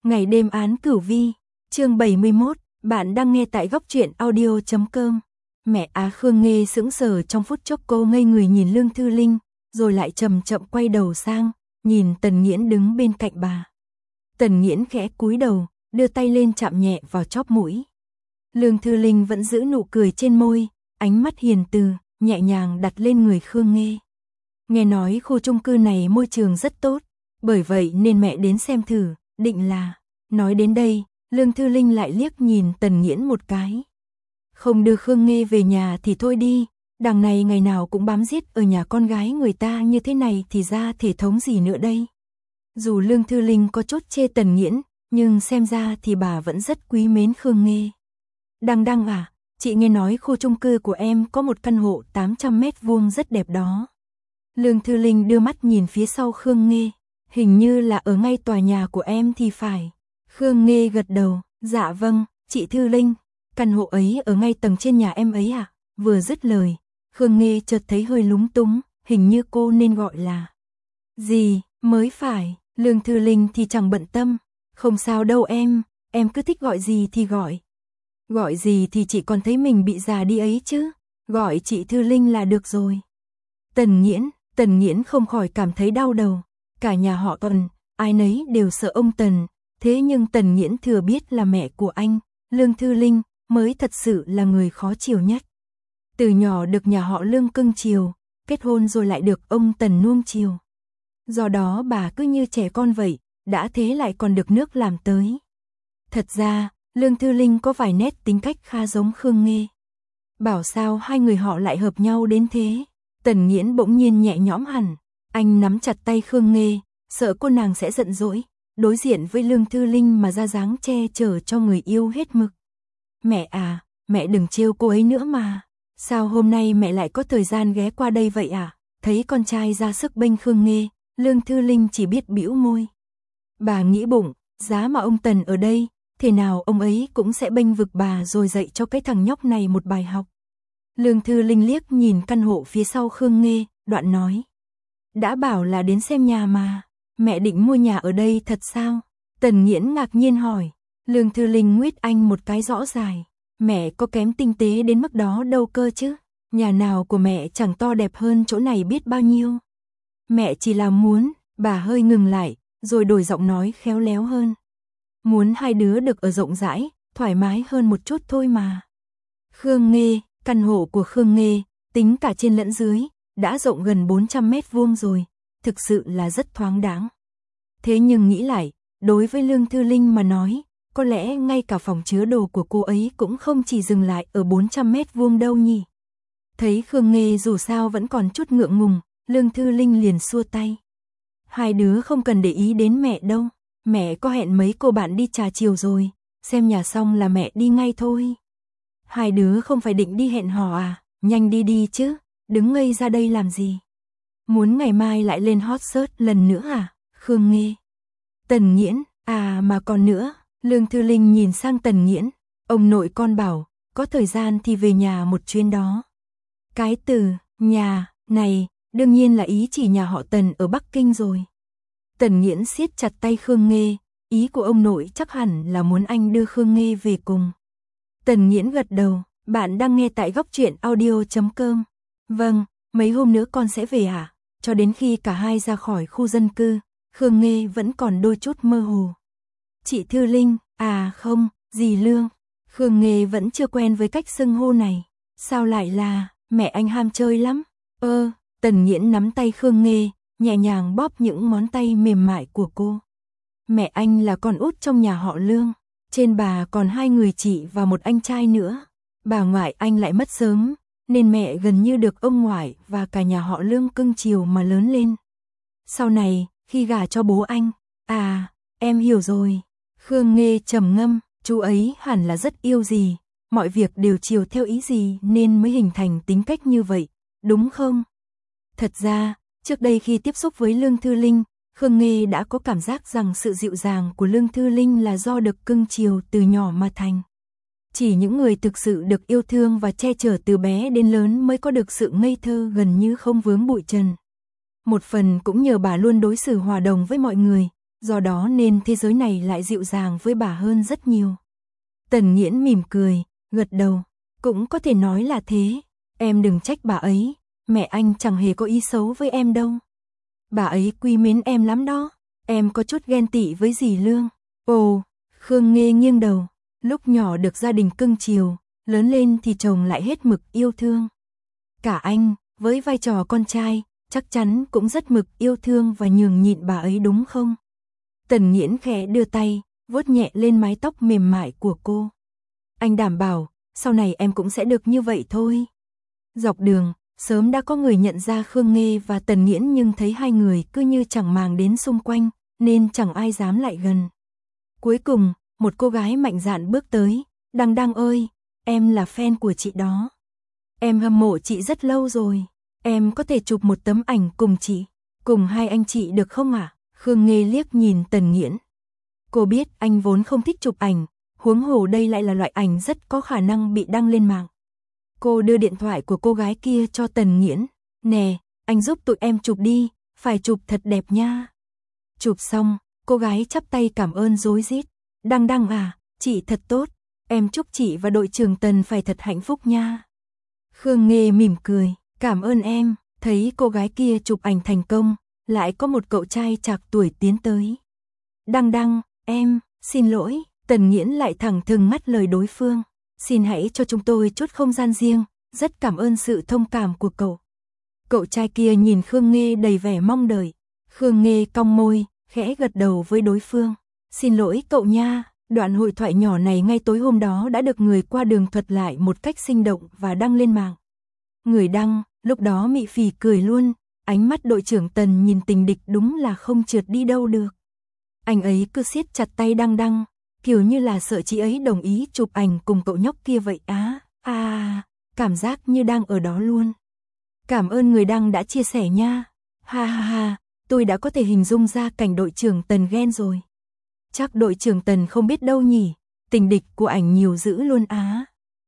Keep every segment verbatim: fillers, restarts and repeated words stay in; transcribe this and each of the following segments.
Ngày đêm án cửu vi, chương bảy mươi mốt, bạn đang nghe tại góc truyện audio chấm com. Mẹ Á Khương Nghê sững sờ trong phút chốc, cô ngây người nhìn Lương Thư Linh, rồi lại chậm chậm quay đầu sang, nhìn Tần Nghiễn đứng bên cạnh bà. Tần Nghiễn khẽ cúi đầu, đưa tay lên chạm nhẹ vào chóp mũi. Lương Thư Linh vẫn giữ nụ cười trên môi, ánh mắt hiền từ, nhẹ nhàng đặt lên người Khương Nghê. Nghe nói khu chung cư này môi trường rất tốt, bởi vậy nên mẹ đến xem thử, định là... Nói đến đây, Lương Thư Linh lại liếc nhìn Tần Nghiễn một cái. Không đưa Khương Nghê về nhà thì thôi đi, đằng này ngày nào cũng bám giết ở nhà con gái người ta như thế này thì ra thể thống gì nữa đây. Dù Lương Thư Linh có chút chê Tần Nghiễn, nhưng xem ra thì bà vẫn rất quý mến Khương Nghê. Đăng Đăng à, chị nghe nói khu chung cư của em có một căn hộ tám trăm mét vuông rất đẹp đó. Lương Thư Linh đưa mắt nhìn phía sau Khương Nghê, hình như là ở ngay tòa nhà của em thì phải. Khương Nghê gật đầu, dạ vâng, chị Thư Linh, căn hộ ấy ở ngay tầng trên nhà em ấy à? Vừa dứt lời, Khương Nghê chợt thấy hơi lúng túng, hình như cô nên gọi là gì mới phải. Lương Thư Linh thì chẳng bận tâm, không sao đâu em, em cứ thích gọi gì thì gọi. Gọi gì thì chị còn thấy mình bị già đi ấy chứ, gọi chị Thư Linh là được rồi. Tần Nghiễn, Tần Nghiễn không khỏi cảm thấy đau đầu, cả nhà họ Tần, ai nấy đều sợ ông Tần, thế nhưng Tần Nghiễn thừa biết là mẹ của anh, Lương Thư Linh, mới thật sự là người khó chiều nhất. Từ nhỏ được nhà họ Lương cưng chiều, kết hôn rồi lại được ông Tần nuông chiều. Do đó bà cứ như trẻ con vậy, đã thế lại còn được nước làm tới. Thật ra, Lương Thư Linh có vài nét tính cách khá giống Khương Nghê. Bảo sao hai người họ lại hợp nhau đến thế. Tần Nghiễn bỗng nhiên nhẹ nhõm hẳn, anh nắm chặt tay Khương Nghê, sợ cô nàng sẽ giận dỗi, đối diện với Lương Thư Linh mà ra dáng che chở cho người yêu hết mực. Mẹ à, mẹ đừng trêu cô ấy nữa mà. Sao hôm nay mẹ lại có thời gian ghé qua đây vậy à? Thấy con trai ra sức bênh Khương Nghê, Lương Thư Linh chỉ biết bĩu môi. Bà nghĩ bụng, giá mà ông Tần ở đây, thế nào ông ấy cũng sẽ bênh vực bà rồi dạy cho cái thằng nhóc này một bài học. Lương Thư Linh liếc nhìn căn hộ phía sau Khương Nghê, đoạn nói. Đã bảo là đến xem nhà mà, mẹ định mua nhà ở đây thật sao? Tần Nghiễn ngạc nhiên hỏi. Lương Thư Linh nguyết anh một cái rõ dài. Mẹ có kém tinh tế đến mức đó đâu cơ chứ, nhà nào của mẹ chẳng to đẹp hơn chỗ này biết bao nhiêu. Mẹ chỉ là muốn, bà hơi ngừng lại, rồi đổi giọng nói khéo léo hơn. Muốn hai đứa được ở rộng rãi, thoải mái hơn một chút thôi mà. Khương Nghê, căn hộ của Khương Nghê, tính cả trên lẫn dưới, đã rộng gần bốn trăm mét vuông rồi, thực sự là rất thoáng đáng. Thế nhưng nghĩ lại, đối với Lương Thư Linh mà nói, có lẽ ngay cả phòng chứa đồ của cô ấy cũng không chỉ dừng lại ở bốn trăm mét vuông đâu nhỉ. Thấy Khương Nghê dù sao vẫn còn chút ngượng ngùng, Lương Thư Linh liền xua tay. Hai đứa không cần để ý đến mẹ đâu, mẹ có hẹn mấy cô bạn đi trà chiều rồi, xem nhà xong là mẹ đi ngay thôi. Hai đứa không phải định đi hẹn hò à, nhanh đi đi chứ, đứng ngây ra đây làm gì? Muốn ngày mai lại lên hot search lần nữa à? Khương Nghê. Tần Nghiễn, à mà còn nữa, Lương Thư Linh nhìn sang Tần Nghiễn, ông nội con bảo, có thời gian thì về nhà một chuyến đó. Cái từ, nhà, này, đương nhiên là ý chỉ nhà họ Tần ở Bắc Kinh rồi. Tần Nghiễn siết chặt tay Khương Nghê, ý của ông nội chắc hẳn là muốn anh đưa Khương Nghê về cùng. Tần Nghiễn gật đầu, bạn đang nghe tại góc truyện audio chấm com. Vâng, mấy hôm nữa con sẽ về à? Cho đến khi cả hai ra khỏi khu dân cư, Khương Nghê vẫn còn đôi chút mơ hồ. Chị Thư Linh, à không, dì Lương. Khương Nghê vẫn chưa quen với cách xưng hô này. Sao lại là, mẹ anh ham chơi lắm. Ơ, Tần Nghiễn nắm tay Khương Nghê, nhẹ nhàng bóp những ngón tay mềm mại của cô. Mẹ anh là con út trong nhà họ Lương. Trên bà còn hai người chị và một anh trai nữa. Bà ngoại anh lại mất sớm, nên mẹ gần như được ông ngoại và cả nhà họ Lương cưng chiều mà lớn lên. Sau này, khi gả cho bố anh, à, em hiểu rồi. Khương Nghê trầm ngâm, chú ấy hẳn là rất yêu dì, mọi việc đều chiều theo ý dì nên mới hình thành tính cách như vậy, đúng không? Thật ra, trước đây khi tiếp xúc với Lương Thư Linh, Khương Nghê đã có cảm giác rằng sự dịu dàng của Lương Thư Linh là do được cưng chiều từ nhỏ mà thành. Chỉ những người thực sự được yêu thương và che chở từ bé đến lớn mới có được sự ngây thơ gần như không vướng bụi trần. Một phần cũng nhờ bà luôn đối xử hòa đồng với mọi người, do đó nên thế giới này lại dịu dàng với bà hơn rất nhiều. Tần Nghiễn mỉm cười, gật đầu, cũng có thể nói là thế, em đừng trách bà ấy, mẹ anh chẳng hề có ý xấu với em đâu. Bà ấy quý mến em lắm đó, em có chút ghen tị với dì Lương. Ồ, Khương Nghê nghiêng đầu, lúc nhỏ được gia đình cưng chiều, lớn lên thì chồng lại hết mực yêu thương. Cả anh, với vai trò con trai, chắc chắn cũng rất mực yêu thương và nhường nhịn bà ấy đúng không? Tần Nghiễn khẽ đưa tay, vuốt nhẹ lên mái tóc mềm mại của cô. Anh đảm bảo, sau này em cũng sẽ được như vậy thôi. Dọc đường, sớm đã có người nhận ra Khương Nghê và Tần Nghiễn nhưng thấy hai người cứ như chẳng màng đến xung quanh, nên chẳng ai dám lại gần. Cuối cùng, một cô gái mạnh dạn bước tới, Đăng Đăng ơi, em là fan của chị đó. Em hâm mộ chị rất lâu rồi, em có thể chụp một tấm ảnh cùng chị, cùng hai anh chị được không ạ? À? Khương Nghê liếc nhìn Tần Nghiễn. Cô biết anh vốn không thích chụp ảnh, huống hồ đây lại là loại ảnh rất có khả năng bị đăng lên mạng. Cô đưa điện thoại của cô gái kia cho Tần Nghiễn. Nè, anh giúp tụi em chụp đi, phải chụp thật đẹp nha. Chụp xong, cô gái chắp tay cảm ơn rối rít. Đăng Đăng à, chị thật tốt, em chúc chị và đội trưởng Tần phải thật hạnh phúc nha. Khương Nghê mỉm cười, cảm ơn em, thấy cô gái kia chụp ảnh thành công, lại có một cậu trai trạc tuổi tiến tới. Đăng Đăng, em, xin lỗi, Tần Nghiễn lại thẳng thừng ngắt lời đối phương. Xin hãy cho chúng tôi chút không gian riêng, rất cảm ơn sự thông cảm của cậu. Cậu trai kia nhìn Khương Nghê đầy vẻ mong đợi. Khương Nghê cong môi, khẽ gật đầu với đối phương. Xin lỗi cậu nha, đoạn hội thoại nhỏ này ngay tối hôm đó đã được người qua đường thuật lại một cách sinh động và đăng lên mạng. Người đăng, lúc đó mị phì cười luôn, ánh mắt đội trưởng Tần nhìn tình địch đúng là không trượt đi đâu được. Anh ấy cứ siết chặt tay Đăng Đăng, kiểu như là sợ chị ấy đồng ý chụp ảnh cùng cậu nhóc kia vậy á. À, cảm giác như đang ở đó luôn. Cảm ơn người đăng đã chia sẻ nha. Ha ha ha, tôi đã có thể hình dung ra cảnh đội trưởng Tần ghen rồi. Chắc đội trưởng Tần không biết đâu nhỉ, tình địch của ảnh nhiều dữ luôn á.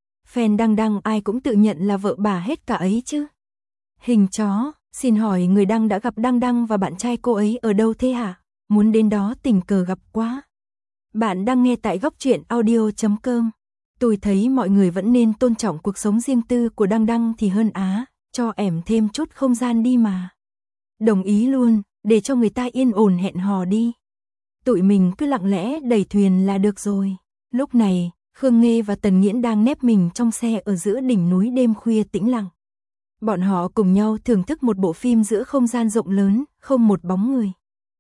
Fan Đăng Đăng ai cũng tự nhận là vợ bà hết cả ấy chứ. Hình chó, xin hỏi người đăng đã gặp Đăng Đăng và bạn trai cô ấy ở đâu thế hả? Muốn đến đó tình cờ gặp quá. Bạn đang nghe tại góc truyện audio chấm com. Tôi thấy mọi người vẫn nên tôn trọng cuộc sống riêng tư của Đăng Đăng thì hơn á, cho ẻm thêm chút không gian đi mà. Đồng ý luôn, để cho người ta yên ổn hẹn hò đi. Tụi mình cứ lặng lẽ đẩy thuyền là được rồi. Lúc này, Khương Nghê và Tần Nghiễn đang nép mình trong xe ở giữa đỉnh núi đêm khuya tĩnh lặng. Bọn họ cùng nhau thưởng thức một bộ phim giữa không gian rộng lớn, không một bóng người.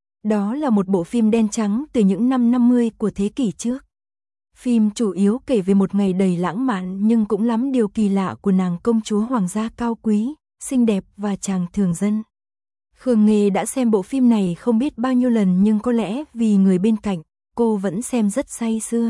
Đó là một bộ phim đen trắng từ những năm năm mươi của thế kỷ trước. Phim chủ yếu kể về một ngày đầy lãng mạn nhưng cũng lắm điều kỳ lạ của nàng công chúa hoàng gia cao quý, xinh đẹp và chàng thường dân. Khương Nghê đã xem bộ phim này không biết bao nhiêu lần nhưng có lẽ vì người bên cạnh, cô vẫn xem rất say sưa.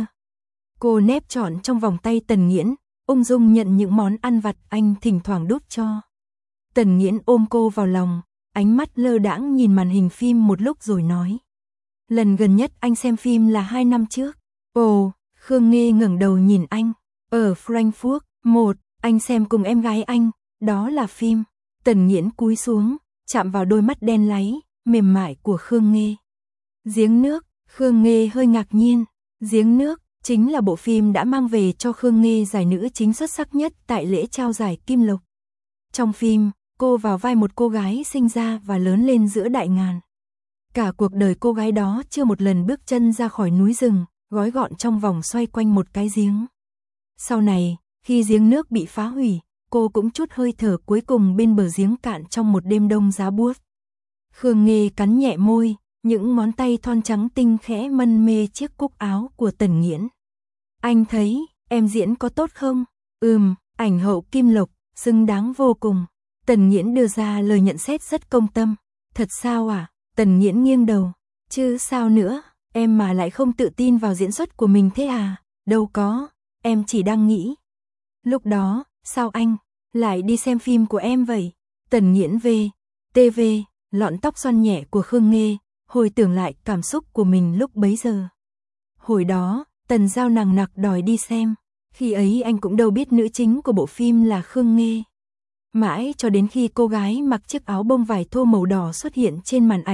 Cô nép trọn trong vòng tay Tần Nghiễn, ung dung nhận những món ăn vặt anh thỉnh thoảng đút cho. Tần Nghiễn ôm cô vào lòng, ánh mắt lơ đãng nhìn màn hình phim một lúc rồi nói. Lần gần nhất anh xem phim là hai năm trước. Ồ, Khương Nghê ngẩng đầu nhìn anh. Ở Frankfurt, một, anh xem cùng em gái anh, đó là phim. Tần Nghiễn cúi xuống, chạm vào đôi mắt đen láy, mềm mại của Khương Nghê. Giếng nước, Khương Nghê hơi ngạc nhiên. Giếng nước, chính là bộ phim đã mang về cho Khương Nghê giải nữ chính xuất sắc nhất tại lễ trao giải Kim Lộc. Trong phim, cô vào vai một cô gái sinh ra và lớn lên giữa đại ngàn. Cả cuộc đời cô gái đó chưa một lần bước chân ra khỏi núi rừng, gói gọn trong vòng xoay quanh một cái giếng. Sau này, khi giếng nước bị phá hủy, cô cũng chút hơi thở cuối cùng bên bờ giếng cạn trong một đêm đông giá buốt. Khương Nghê cắn nhẹ môi, những ngón tay thon trắng tinh khẽ mân mê chiếc cúc áo của Tần Nghiễn. Anh thấy, em diễn có tốt không? Ừm, ảnh hậu Kim Lộc, xứng đáng vô cùng. Tần Nghiễn đưa ra lời nhận xét rất công tâm. Thật sao à? Tần Nghiễn nghiêng đầu. Chứ sao nữa, em mà lại không tự tin vào diễn xuất của mình thế à? Đâu có, em chỉ đang nghĩ. Lúc đó, sao anh lại đi xem phim của em vậy? Tần Nghiễn về, tê vê, lọn tóc xoăn nhẹ của Khương Nghê, hồi tưởng lại cảm xúc của mình lúc bấy giờ. Hồi đó, Tần Giao nằng nặc đòi đi xem. Khi ấy anh cũng đâu biết nữ chính của bộ phim là Khương Nghê. Mãi cho đến khi cô gái mặc chiếc áo bông vải thô màu đỏ xuất hiện trên màn ảnh,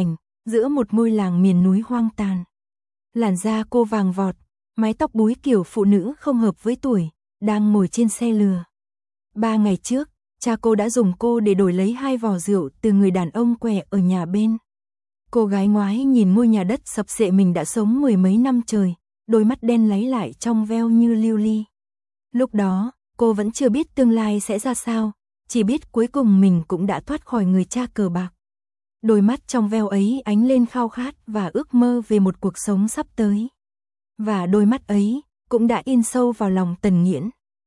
giữa một ngôi làng miền núi hoang tàn. Làn da cô vàng vọt, mái tóc búi kiểu phụ nữ không hợp với tuổi, đang ngồi trên xe lừa. Ba ngày trước, cha cô đã dùng cô để đổi lấy hai vò rượu từ người đàn ông què ở nhà bên. Cô gái ngoái nhìn ngôi nhà đất sập xệ mình đã sống mười mấy năm trời, đôi mắt đen láy lại trong veo như lưu ly. Lúc đó, cô vẫn chưa biết tương lai sẽ ra sao, chỉ biết cuối cùng mình cũng đã thoát khỏi người cha cờ bạc. Đôi mắt trong veo ấy ánh lên khao khát và ước mơ về một cuộc sống sắp tới. Và đôi mắt ấy cũng đã in sâu vào lòng Tần Nghiễn.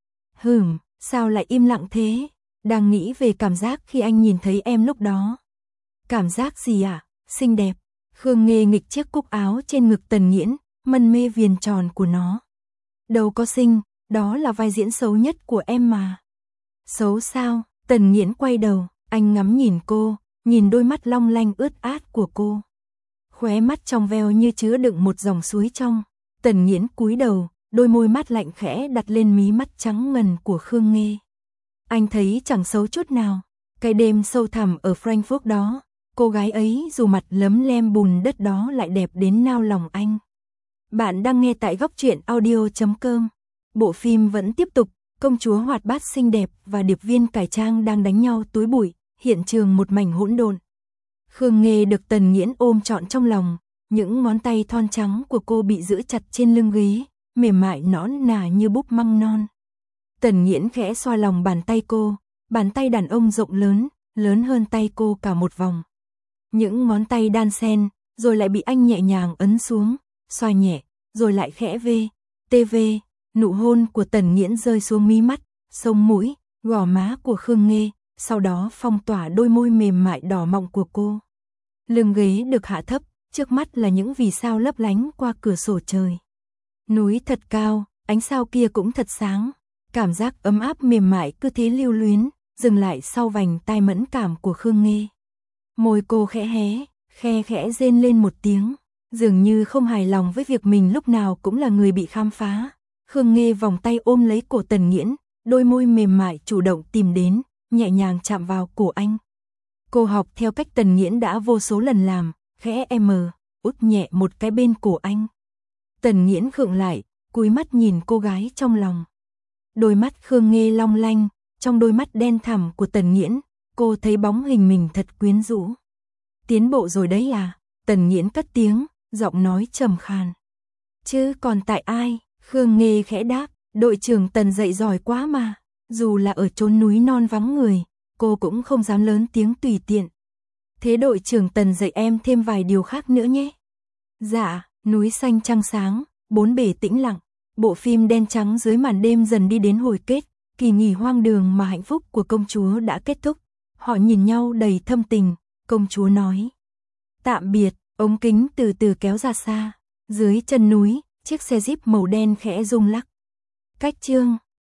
Hừm, sao lại im lặng thế? Đang nghĩ về cảm giác khi anh nhìn thấy em lúc đó. Cảm giác gì ạ? À? Xinh đẹp. Khương Nghê nghịch chiếc cúc áo trên ngực Tần Nghiễn, mân mê viền tròn của nó. Đâu có xinh, đó là vai diễn xấu nhất của em mà. Xấu sao? Tần Nghiễn quay đầu, anh ngắm nhìn cô, nhìn đôi mắt long lanh ướt át của cô. Khóe mắt trong veo như chứa đựng một dòng suối trong. Tần Nghiễn cúi đầu, đôi môi mát lạnh khẽ đặt lên mí mắt trắng ngần của Khương Nghê. Anh thấy chẳng xấu chút nào. Cái đêm sâu thẳm ở Frankfurt đó, cô gái ấy dù mặt lấm lem bùn đất đó lại đẹp đến nao lòng anh. Bạn đang nghe tại góc truyện audio chấm com. Bộ phim vẫn tiếp tục, công chúa hoạt bát xinh đẹp và điệp viên cải trang đang đánh nhau túi bụi, hiện trường một mảnh hỗn độn. Khương Nghê được Tần Nghiễn ôm trọn trong lòng, những ngón tay thon trắng của cô bị giữ chặt trên lưng ghế, mềm mại nõn nà như búp măng non. Tần Nghiễn khẽ xoa lòng bàn tay cô, bàn tay đàn ông rộng lớn, lớn hơn tay cô cả một vòng. Những ngón tay đan xen, rồi lại bị anh nhẹ nhàng ấn xuống, xoa nhẹ, rồi lại khẽ vê, tê vê, nụ hôn của Tần Nghiễn rơi xuống mí mắt, sống mũi, gò má của Khương Nghê, sau đó phong tỏa đôi môi mềm mại đỏ mọng của cô. Lưng ghế được hạ thấp, trước mắt là những vì sao lấp lánh qua cửa sổ trời. Núi thật cao, ánh sao kia cũng thật sáng, cảm giác ấm áp mềm mại cứ thế lưu luyến, dừng lại sau vành tai mẫn cảm của Khương Nghê. Môi cô khẽ hé, khe khẽ rên lên một tiếng, dường như không hài lòng với việc mình lúc nào cũng là người bị khám phá. Khương Nghê vòng tay ôm lấy cổ Tần Nghiễn, đôi môi mềm mại chủ động tìm đến, nhẹ nhàng chạm vào cổ anh. Cô học theo cách Tần Nghiễn đã vô số lần làm, khẽ em út nhẹ một cái bên cổ anh. Tần Nghiễn khựng lại, cúi mắt nhìn cô gái trong lòng. Đôi mắt Khương Nghê long lanh, trong đôi mắt đen thẳm của Tần Nghiễn, cô thấy bóng hình mình thật quyến rũ. Tiến bộ rồi đấy à? Tần Nghiễn cất tiếng, giọng nói trầm khàn. Chứ còn tại ai? Khương Nghê khẽ đáp, đội trưởng Tần dạy giỏi quá mà. Dù là ở chốn núi non vắng người, cô cũng không dám lớn tiếng tùy tiện. Thế đội trưởng Tần dạy em thêm vài điều khác nữa nhé. Dạ, núi xanh trăng sáng, bốn bể tĩnh lặng. Bộ phim đen trắng dưới màn đêm dần đi đến hồi kết, kỳ nghỉ hoang đường mà hạnh phúc của công chúa đã kết thúc. Họ nhìn nhau đầy thâm tình, công chúa nói. Tạm biệt, ống kính từ từ kéo ra xa. Dưới chân núi, chiếc xe jeep màu đen khẽ rung lắc. Cách chương